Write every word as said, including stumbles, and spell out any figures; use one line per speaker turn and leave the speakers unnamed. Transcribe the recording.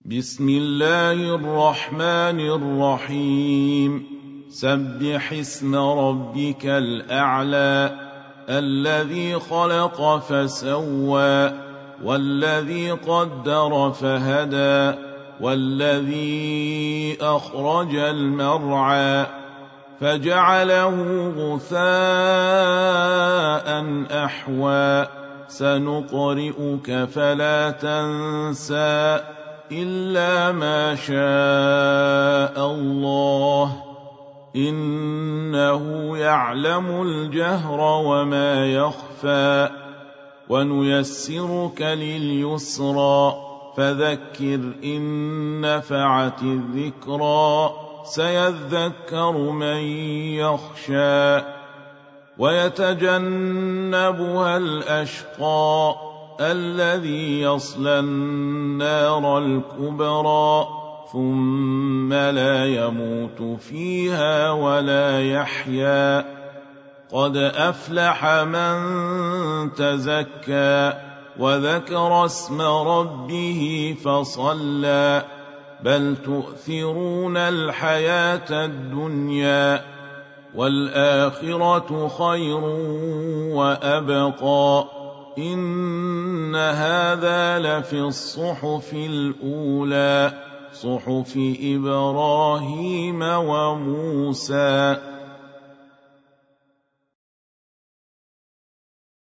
بسم الله الرحمن الرحيم سبح اسم ربك الأعلى الذي خلق فسوى والذي قدر فهدى والذي أخرج المرعى فجعله غثاء أحوى سنقرئك فلا تنسى إلا ما شاء الله إنه يعلم الجهر وما يخفى ونيسرك لليسرى فذكر إن نفعت الذكرى سيذكر من يخشى ويتجنبها الأشقى الذي يصلى النار الكبرى ثم لا يموت فيها ولا يحيا قد أفلح من تزكى وذكر اسم ربه فصلى بل تؤثرون الحياة الدنيا والآخرة خير وأبقى إن هذا لفي الصحف الأولى صحف إبراهيم وموسى.